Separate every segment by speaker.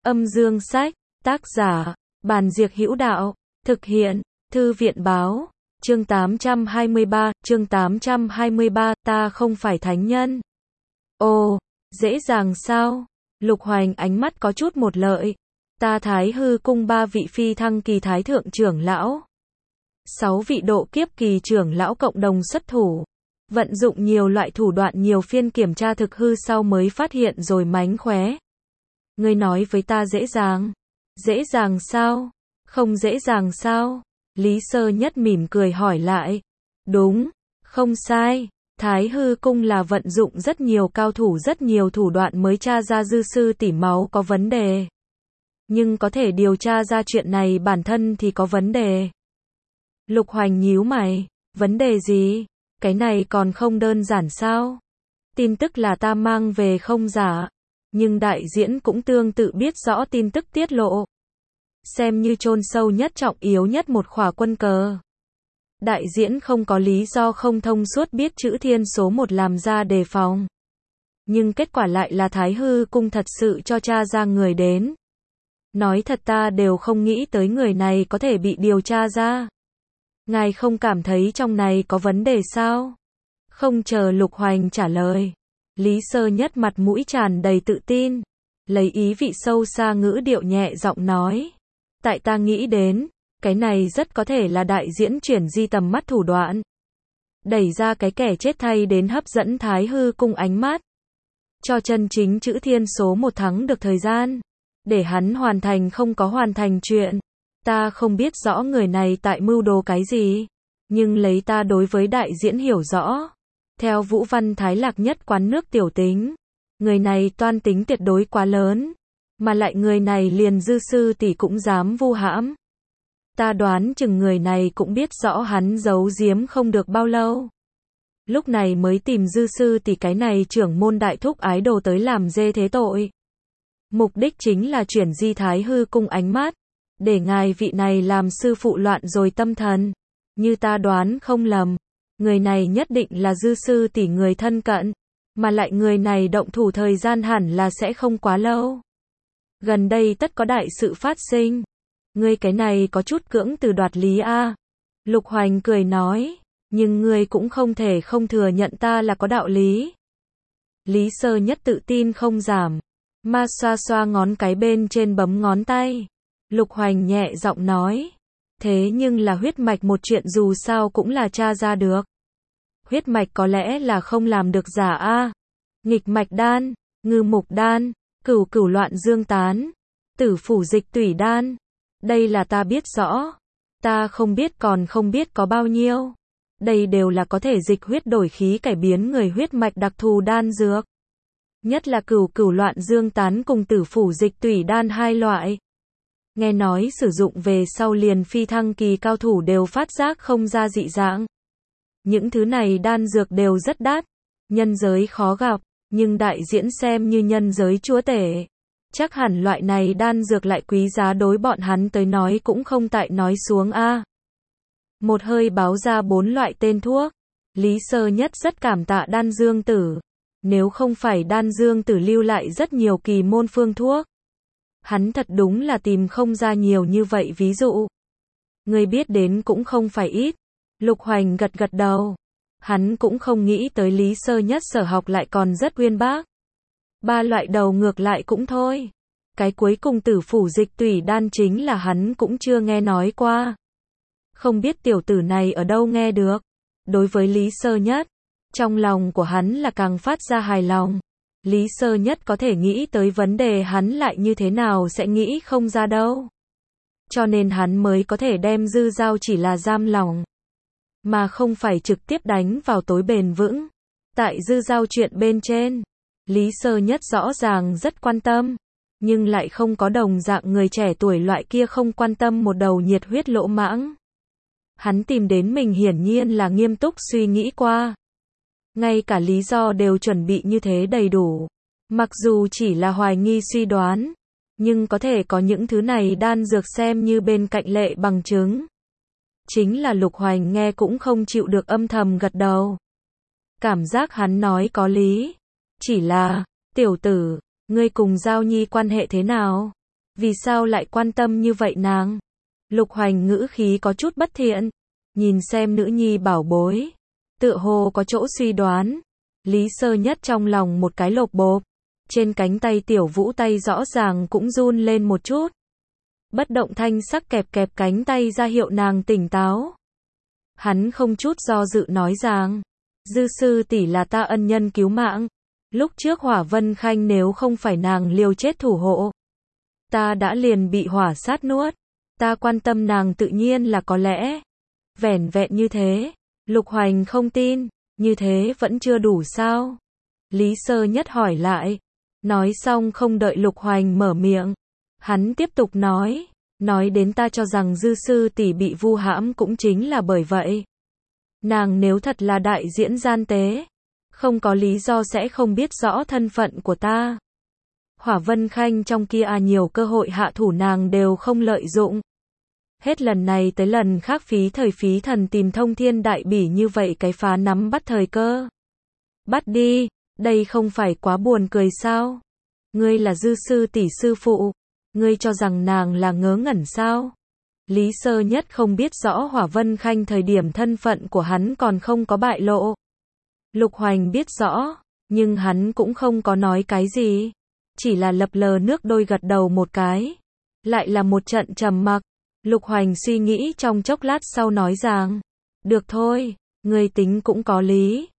Speaker 1: Âm dương sách, tác giả, Bàn Diệc Hữu Đạo, thực hiện, Thư viện báo, chương 823, ta không phải thánh nhân. Ồ, dễ dàng sao? Lục Hoành ánh mắt có chút một lợi. Ta Thái Hư cung 3 vị phi thăng kỳ thái thượng trưởng lão, 6 vị độ kiếp kỳ trưởng lão cộng đồng xuất thủ, vận dụng nhiều loại thủ đoạn, nhiều phiên kiểm tra thực hư sau mới phát hiện rồi mánh khóe. Ngươi nói với ta dễ dàng? Dễ dàng sao? Không dễ dàng sao? Lý Sơ Nhất mỉm cười hỏi lại. Đúng, không sai. Thái Hư cung là vận dụng rất nhiều cao thủ, rất nhiều thủ đoạn mới tra ra dư sư tỷ máu có vấn đề. Nhưng có thể điều tra ra chuyện này bản thân thì có vấn đề. Lục Hoành nhíu mày. Vấn đề gì? Cái này còn không đơn giản sao? Tin tức là ta mang về không giả. Nhưng đại diễn cũng tương tự biết rõ tin tức tiết lộ. Xem như chôn sâu nhất, trọng yếu nhất một khỏa quân cờ. Đại diễn không có lý do không thông suốt biết chữ thiên số 1 làm ra đề phòng. Nhưng kết quả lại là Thái Hư cung thật sự cho tra ra người đến. Nói thật ta đều không nghĩ tới người này có thể bị điều tra ra. Ngài không cảm thấy trong này có vấn đề sao? Không chờ Lục Hoành trả lời, Lý Sơ Nhất mặt mũi tràn đầy tự tin, lấy ý vị sâu xa ngữ điệu nhẹ giọng nói. Tại ta nghĩ đến, cái này rất có thể là đại diễn chuyển di tầm mắt thủ đoạn. Đẩy ra cái kẻ chết thay đến hấp dẫn Thái Hư cung ánh mắt. Cho chân chính chữ thiên số 1 thắng được thời gian. Để hắn hoàn thành không có hoàn thành chuyện. Ta không biết rõ người này tại mưu đồ cái gì. Nhưng lấy ta đối với đại diễn hiểu rõ. Theo Vũ Văn Thái Lạc nhất quán nước tiểu tính. Người này toan tính tuyệt đối quá lớn. Mà lại người này liền dư sư tỷ cũng dám vu hãm. Ta đoán chừng người này cũng biết rõ hắn giấu giếm không được bao lâu. Lúc này mới tìm dư sư tỷ cái này trưởng môn đại thúc ái đồ tới làm dê thế tội. Mục đích chính là chuyển di Thái Hư cung ánh mắt. Để ngài vị này làm sư phụ loạn rồi tâm thần. Như ta đoán không lầm. Người này nhất định là dư sư tỷ người thân cận. Mà lại người này động thủ thời gian hẳn là sẽ không quá lâu. Gần đây tất có đại sự phát sinh. Ngươi cái này có chút cưỡng từ đoạt lý a. Lục Hoành cười nói. Nhưng ngươi cũng không thể không thừa nhận ta là có đạo lý. Lý Sơ Nhất tự tin không giảm. Ma xoa xoa ngón cái bên trên bấm ngón tay. Lục Hoành nhẹ giọng nói. Thế nhưng là huyết mạch một chuyện dù sao cũng là tra ra được. Huyết mạch có lẽ là không làm được giả a. Nghịch mạch đan, ngư mục đan, cửu cửu loạn dương tán, tử phủ dịch tủy đan. Đây là ta biết rõ. Ta không biết còn không biết có bao nhiêu. Đây đều là có thể dịch huyết đổi khí cải biến người huyết mạch đặc thù đan dược. Nhất là cửu cửu loạn dương tán cùng tử phủ dịch tủy đan hai loại. Nghe nói sử dụng về sau liền phi thăng kỳ cao thủ đều phát giác không ra dị dạng. Những thứ này đan dược đều rất đắt. Nhân giới khó gặp. Nhưng đại diễn xem như nhân giới chúa tể. Chắc hẳn loại này đan dược lại quý giá đối bọn hắn tới nói cũng không tại nói xuống a. Một hơi báo ra 4 loại tên thuốc. Lý Sơ Nhất rất cảm tạ Đan Dương Tử. Nếu không phải Đan Dương Tử lưu lại rất nhiều kỳ môn phương thuốc. Hắn thật đúng là tìm không ra nhiều như vậy ví dụ. Người biết đến cũng không phải ít. Lục Hoành gật gật đầu. Hắn cũng không nghĩ tới Lý Sơ Nhất sở học lại còn rất uyên bác. 3 loại đầu ngược lại cũng thôi. Cái cuối cùng tử phủ dịch tủy đan chính là hắn cũng chưa nghe nói qua. Không biết tiểu tử này ở đâu nghe được. Đối với Lý Sơ Nhất, trong lòng của hắn là càng phát ra hài lòng. Lý Sơ Nhất có thể nghĩ tới vấn đề hắn lại như thế nào sẽ nghĩ không ra đâu. Cho nên hắn mới có thể đem dư giao chỉ là giam lỏng. Mà không phải trực tiếp đánh vào tối bền vững. Tại dư giao chuyện bên trên, Lý Sơ Nhất rõ ràng rất quan tâm. Nhưng lại không có đồng dạng người trẻ tuổi loại kia không quan tâm một đầu nhiệt huyết lỗ mãng. Hắn tìm đến mình hiển nhiên là nghiêm túc suy nghĩ qua. Ngay cả lý do đều chuẩn bị như thế đầy đủ. Mặc dù chỉ là hoài nghi suy đoán. Nhưng có thể có những thứ này đan dược xem như bên cạnh lệ bằng chứng. Chính là Lục Hoành nghe cũng không chịu được âm thầm gật đầu. Cảm giác hắn nói có lý. Chỉ là, tiểu tử, ngươi cùng Giao Nhi quan hệ thế nào? Vì sao lại quan tâm như vậy nàng? Lục Hoành ngữ khí có chút bất thiện, nhìn xem nữ nhi bảo bối, tựa hồ có chỗ suy đoán. Lý Sơ Nhất trong lòng một cái lộp bộp, trên cánh tay Tiểu Vũ tay rõ ràng cũng run lên một chút. Bất động thanh sắc kẹp kẹp cánh tay ra hiệu nàng tỉnh táo. Hắn không chút do dự nói rằng, Dư sư tỷ là ta ân nhân cứu mạng. Lúc trước Hỏa Vân Khanh nếu không phải nàng liều chết thủ hộ, ta đã liền bị hỏa sát nuốt. Ta quan tâm nàng tự nhiên là có lẽ. Vẻn vẹn như thế. Lục Hoành không tin, như thế vẫn chưa đủ sao? Lý Sơ Nhất hỏi lại. Nói xong không đợi Lục Hoành mở miệng, hắn tiếp tục nói đến ta cho rằng Dư sư tỷ bị vu hãm cũng chính là bởi vậy. Nàng nếu thật là đại diễn gian tế, không có lý do sẽ không biết rõ thân phận của ta. Hỏa Vân Khanh trong kia nhiều cơ hội hạ thủ nàng đều không lợi dụng. Hết lần này tới lần khác phí thời phí thần tìm thông thiên đại bỉ như vậy cái phá nắm bắt thời cơ. Bắt đi, đây không phải quá buồn cười sao? Ngươi là Dư sư tỷ sư phụ, ngươi cho rằng nàng là ngớ ngẩn sao? Lý Sơ Nhất không biết rõ Hỏa Vân Khanh thời điểm thân phận của hắn còn không có bại lộ. Lục Hoành biết rõ, nhưng hắn cũng không có nói cái gì, chỉ là lập lờ nước đôi gật đầu một cái. Lại là một trận trầm mặc. Lục Hoành suy nghĩ trong chốc lát sau nói rằng, được thôi, ngươi tính cũng có lý.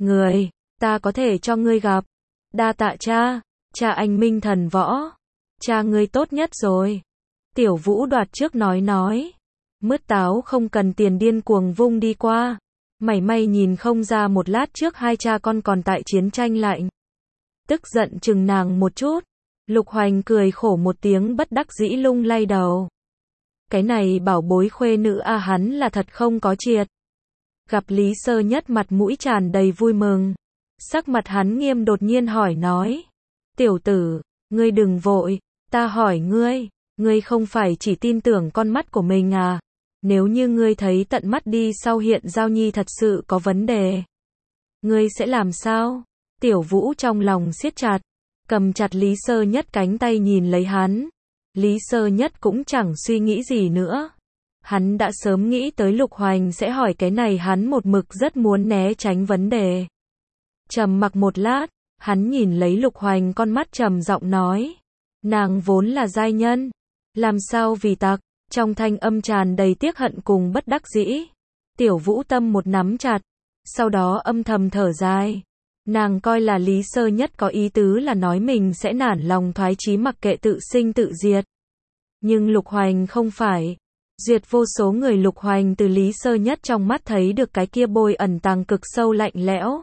Speaker 1: Ta có thể cho ngươi gặp. Đa tạ cha anh minh thần võ. Cha ngươi tốt nhất rồi. Tiểu Vũ đoạt trước nói. Mứt táo không cần tiền điên cuồng vung đi qua. Mảy may nhìn không ra một lát trước hai cha con còn tại chiến tranh lạnh. Tức giận chừng nàng một chút. Lục Hoành cười khổ một tiếng bất đắc dĩ lung lay đầu. Cái này bảo bối khuê nữ hắn là thật không có triệt. Gặp Lý Sơ Nhất mặt mũi tràn đầy vui mừng. Sắc mặt hắn nghiêm đột nhiên hỏi nói. Tiểu tử, ngươi đừng vội, ta hỏi ngươi không phải chỉ tin tưởng con mắt của mình à? Nếu như ngươi thấy tận mắt đi sau hiện Giao Nhi thật sự có vấn đề, ngươi sẽ làm sao? Tiểu Vũ trong lòng siết chặt, cầm chặt Lý Sơ Nhất cánh tay nhìn lấy hắn. Lý Sơ Nhất cũng chẳng suy nghĩ gì nữa. Hắn đã sớm nghĩ tới Lục Hoành sẽ hỏi cái này, hắn một mực rất muốn né tránh vấn đề. Trầm mặc một lát, hắn nhìn lấy Lục Hoành con mắt trầm giọng nói. Nàng vốn là giai nhân, làm sao vì tặc? Trong thanh âm tràn đầy tiếc hận cùng bất đắc dĩ. Tiểu Vũ tâm một nắm chặt, sau đó âm thầm thở dài. Nàng coi là Lý Sơ Nhất có ý tứ là nói mình sẽ nản lòng thoái chí mặc kệ tự sinh tự diệt. Nhưng Lục Hoành không phải. Duyệt vô số người, Lục Hoành từ Lý Sơ Nhất trong mắt thấy được cái kia bôi ẩn tàng cực sâu lạnh lẽo.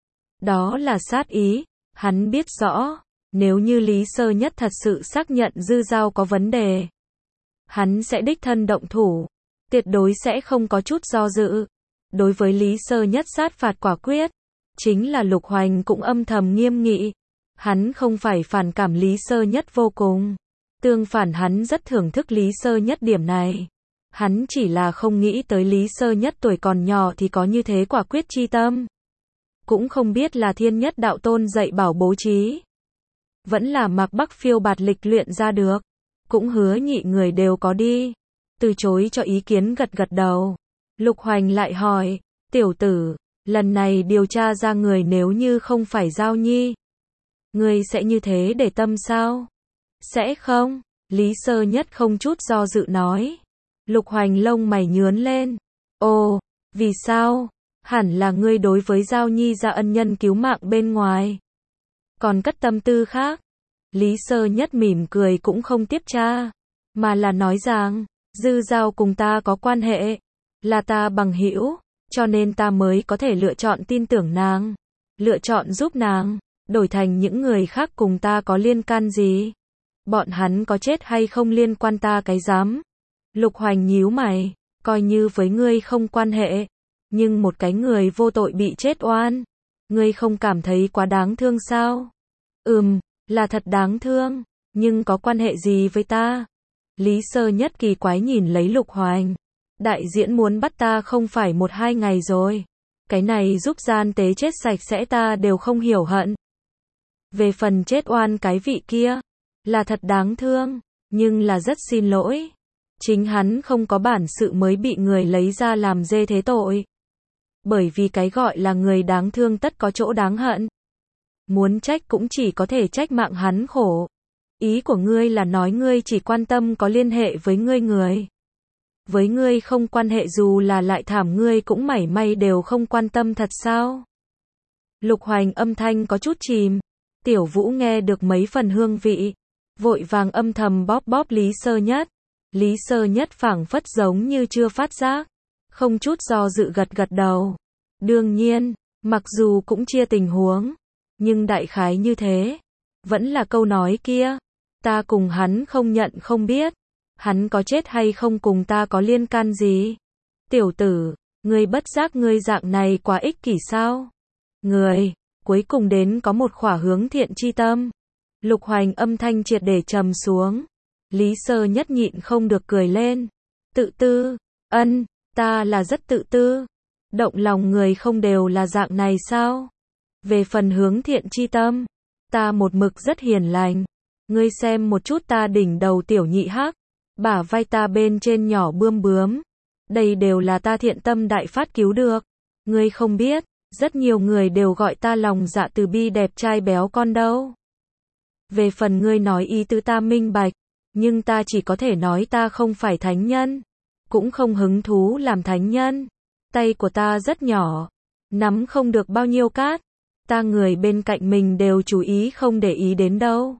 Speaker 1: Đó là sát ý. Hắn biết rõ, nếu như Lý Sơ Nhất thật sự xác nhận Dư Giao có vấn đề, hắn sẽ đích thân động thủ, tuyệt đối sẽ không có chút do dự. Đối với Lý Sơ Nhất sát phạt quả quyết, chính là Lục Hoành cũng âm thầm nghiêm nghị. Hắn không phải phản cảm Lý Sơ Nhất vô cùng, tương phản hắn rất thưởng thức Lý Sơ Nhất điểm này. Hắn chỉ là không nghĩ tới Lý Sơ Nhất tuổi còn nhỏ thì có như thế quả quyết chi tâm. Cũng không biết là Thiên Nhất đạo tôn dạy bảo bố trí, vẫn là Mạc Bắc phiêu bạt lịch luyện ra được. Cũng hứa nhị người đều có đi. Từ chối cho ý kiến gật gật đầu. Lục Hoành lại hỏi, tiểu tử, lần này điều tra ra người nếu như không phải Giao Nhi, ngươi sẽ như thế để tâm sao? Sẽ không, Lý Sơ Nhất không chút do dự nói. Lục Hoành lông mày nhướn lên. Ồ, vì sao? Hẳn là ngươi đối với Giao Nhi ra ân nhân cứu mạng bên ngoài, còn cất tâm tư khác. Lý Sơ Nhất mỉm cười cũng không tiếp tra, mà là nói rằng, Dư Giao cùng ta có quan hệ, là ta bằng hữu, cho nên ta mới có thể lựa chọn tin tưởng nàng, lựa chọn giúp nàng, đổi thành những người khác cùng ta có liên can gì? Bọn hắn có chết hay không liên quan ta cái dám? Lục Hoành nhíu mày, coi như với ngươi không quan hệ, nhưng một cái người vô tội bị chết oan, ngươi không cảm thấy quá đáng thương sao? Là thật đáng thương, nhưng có quan hệ gì với ta? Lý Sơ Nhất kỳ quái nhìn lấy Lục Hoành. Đại diễn muốn bắt ta không phải 1-2 ngày rồi. Cái này giúp gian tế chết sạch sẽ ta đều không hiểu hận. Về phần chết oan cái vị kia, là thật đáng thương, Nhưng là rất xin lỗi. Chính hắn không có bản sự mới bị người lấy ra làm dê thế tội. Bởi vì cái gọi là người đáng thương tất có chỗ đáng hận. Muốn trách cũng chỉ có thể trách mạng hắn khổ. Ý của ngươi là nói ngươi chỉ quan tâm có liên hệ với ngươi người. Với ngươi không quan hệ dù là lại thảm ngươi cũng mảy may đều không quan tâm thật sao? Lục Hoành âm thanh có chút chìm. Tiểu Vũ nghe được mấy phần hương vị. Vội vàng âm thầm bóp bóp Lý Sơ Nhất. Lý Sơ Nhất phảng phất giống như chưa phát giác. Không chút do dự gật gật đầu. Đương nhiên, mặc dù cũng chia tình huống. Nhưng đại khái như thế. Vẫn là câu nói kia. Ta cùng hắn không nhận không biết. Hắn có chết hay không cùng ta có liên can gì? Tiểu tử, ngươi bất giác ngươi dạng này quá ích kỷ sao? Người, cuối cùng đến có một khỏa hướng thiện chi tâm. Lục Hoành âm thanh triệt để trầm xuống. Lý Sơ Nhất nhịn không được cười lên. Tự tư, ta là rất tự tư. Động lòng người không đều là dạng này sao? Về phần hướng thiện chi tâm, ta một mực rất hiền lành. Ngươi xem một chút ta đỉnh đầu tiểu nhị hắc, bả vai ta bên trên nhỏ bươm bướm. Đây đều là ta thiện tâm đại phát cứu được. Ngươi không biết, rất nhiều người đều gọi ta lòng dạ từ bi đẹp trai béo con đâu. Về phần ngươi nói ý tứ ta minh bạch, nhưng ta chỉ có thể nói ta không phải thánh nhân, cũng không hứng thú làm thánh nhân. Tay của ta rất nhỏ, nắm không được bao nhiêu cát, ta người bên cạnh mình đều chú ý không để ý đến đâu.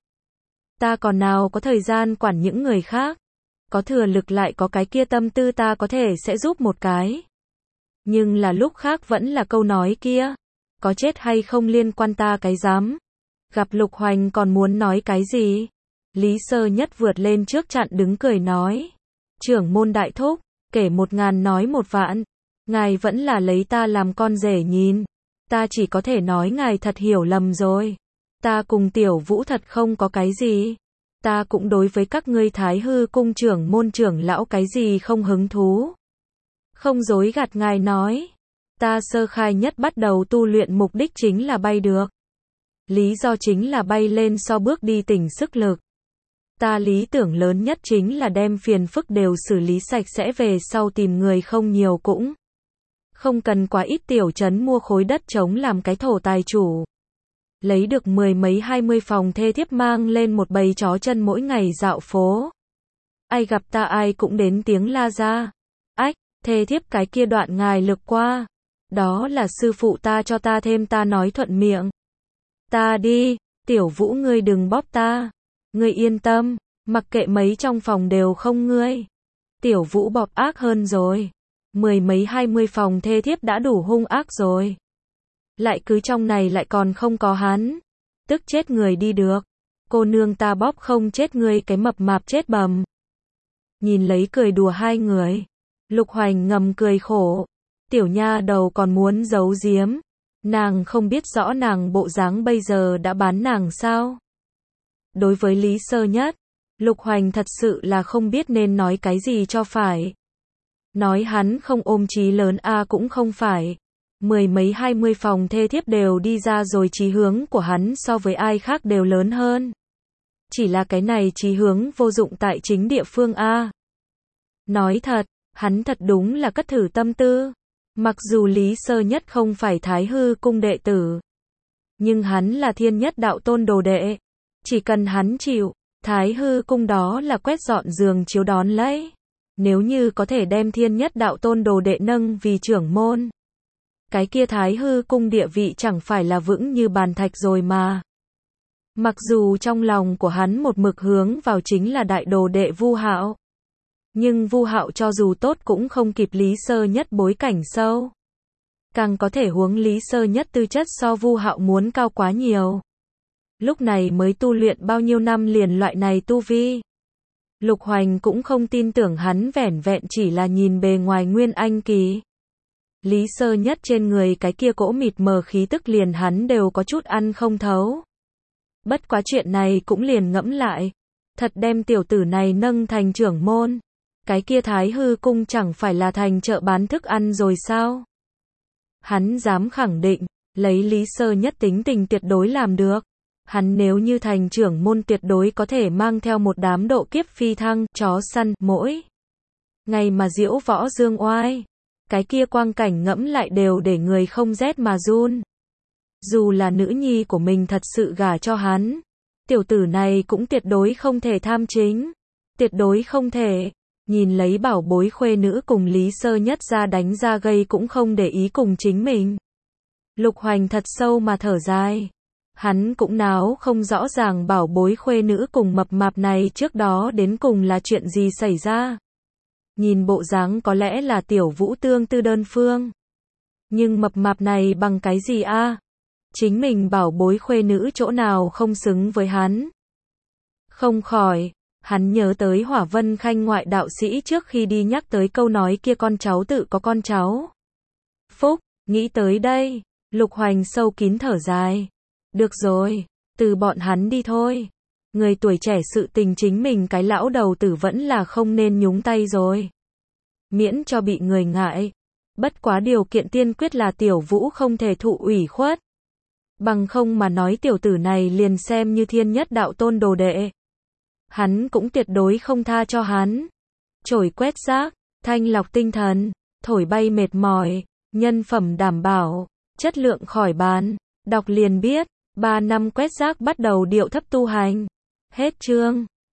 Speaker 1: Ta còn nào có thời gian quản những người khác, có thừa lực lại có cái kia tâm tư ta có thể sẽ giúp một cái. Nhưng là lúc khác vẫn là câu nói kia, có chết hay không liên quan ta cái dám. Gặp Lục Hoành còn muốn nói cái gì? Lý Sơ Nhất vượt lên trước chặn đứng cười nói. Trưởng môn đại thúc, kể 1000 nói 1 vạn. Ngài vẫn là lấy ta làm con rể nhìn. Ta chỉ có thể nói ngài thật hiểu lầm rồi. Ta cùng Tiểu Vũ thật không có cái gì. Ta cũng đối với các ngươi Thái Hư cung trưởng môn trưởng lão cái gì không hứng thú. Không dối gạt ngài nói. Ta sơ khai nhất bắt đầu tu luyện mục đích chính là bay được. Lý do chính là bay lên so bước đi tỉnh sức lực. Ta lý tưởng lớn nhất chính là đem phiền phức đều xử lý sạch sẽ về sau tìm người không nhiều cũng. Không cần quá ít tiểu trấn mua khối đất trống làm cái thổ tài chủ. Lấy được 10 mấy 20 phòng thê thiếp mang lên một bầy chó chân mỗi ngày dạo phố. Ai gặp ta ai cũng đến tiếng la ra. Ách, thê thiếp cái kia đoạn ngài lực qua. Đó là sư phụ ta cho ta thêm ta nói thuận miệng. Ta đi, Tiểu Vũ ngươi đừng bóp ta. Ngươi yên tâm, mặc kệ mấy trong phòng đều không ngươi. Tiểu Vũ bóp ác hơn rồi. 10 mấy 20 phòng thê thiếp đã đủ hung ác rồi. Lại cứ trong này lại còn không có hắn. Tức chết người đi được. Cô nương ta bóp không chết ngươi cái mập mạp chết bầm. Nhìn lấy cười đùa hai người. Lục Hoành ngầm cười khổ. Tiểu nha đầu còn muốn giấu giếm. Nàng không biết rõ nàng bộ dáng bây giờ đã bán nàng sao. Đối với Lý Sơ Nhất, Lục Hoành thật sự là không biết nên nói cái gì cho phải. Nói hắn không ôm chí lớn cũng không phải. 10 mấy 20 phòng thê thiếp đều đi ra rồi chí hướng của hắn so với ai khác đều lớn hơn. Chỉ là cái này chí hướng vô dụng tại chính địa phương Nói thật, hắn thật đúng là cất thử tâm tư. Mặc dù Lý Sơ Nhất không phải Thái Hư cung đệ tử, nhưng hắn là Thiên Nhất đạo tôn đồ đệ. Chỉ cần hắn chịu, Thái Hư cung đó là quét dọn giường chiếu đón lấy. Nếu như có thể đem Thiên Nhất đạo tôn đồ đệ nâng vì trưởng môn, cái kia Thái Hư cung địa vị chẳng phải là vững như bàn thạch rồi mà. Mặc dù trong lòng của hắn một mực hướng vào chính là đại đồ đệ Vu Hạo, nhưng Vu Hạo cho dù tốt cũng không kịp Lý Sơ Nhất bối cảnh sâu. Càng có thể huống Lý Sơ Nhất tư chất so Vu Hạo muốn cao quá nhiều. Lúc này mới tu luyện bao nhiêu năm liền loại này tu vi. Lục Hoành cũng không tin tưởng hắn vẻn vẹn chỉ là nhìn bề ngoài nguyên anh kỳ. Lý Sơ Nhất trên người cái kia cỗ mịt mờ khí tức liền hắn đều có chút ăn không thấu. Bất quá chuyện này cũng liền ngẫm lại. Thật đem tiểu tử này nâng thành trưởng môn. Cái kia Thái Hư cung chẳng phải là thành chợ bán thức ăn rồi sao? Hắn dám khẳng định, lấy Lý Sơ Nhất tính tình tuyệt đối làm được. Hắn nếu như thành trưởng môn tuyệt đối có thể mang theo một đám độ kiếp phi thăng, chó săn, mỗi ngày mà diễu võ dương oai. Cái kia quang cảnh ngẫm lại đều để người không rét mà run. Dù là nữ nhi của mình thật sự gả cho hắn, tiểu tử này cũng tuyệt đối không thể tham chính. Tuyệt đối không thể. Nhìn lấy bảo bối khuê nữ cùng Lý Sơ Nhất ra đánh ra gây cũng không để ý cùng chính mình. Lục Hoành thật sâu mà thở dài. Hắn cũng náo không rõ ràng bảo bối khuê nữ cùng mập mạp này trước đó đến cùng là chuyện gì xảy ra. Nhìn bộ dáng có lẽ là Tiểu Vũ tương tư đơn phương. Nhưng mập mạp này bằng cái gì a? Chính mình bảo bối khuê nữ chỗ nào không xứng với hắn. Không khỏi, hắn nhớ tới Hỏa Vân Khanh ngoại đạo sĩ trước khi đi nhắc tới câu nói kia con cháu tự có con cháu phúc, nghĩ tới đây, Lục Hoành sâu kín thở dài. Được rồi, từ bọn hắn đi thôi. Người tuổi trẻ sự tình chính mình cái lão đầu tử vẫn là không nên nhúng tay rồi. Miễn cho bị người ngại. Bất quá điều kiện tiên quyết là Tiểu Vũ không thể thụ ủy khuất. Bằng không mà nói tiểu tử này liền xem như thiên nhất đạo tôn đồ đệ. Hắn cũng tuyệt đối không tha cho hắn. Chổi quét rác, thanh lọc tinh thần, thổi bay mệt mỏi, nhân phẩm đảm bảo, chất lượng khỏi bàn. Đọc liền biết, 3 năm quét rác bắt đầu điệu thấp tu hành. Hết chương.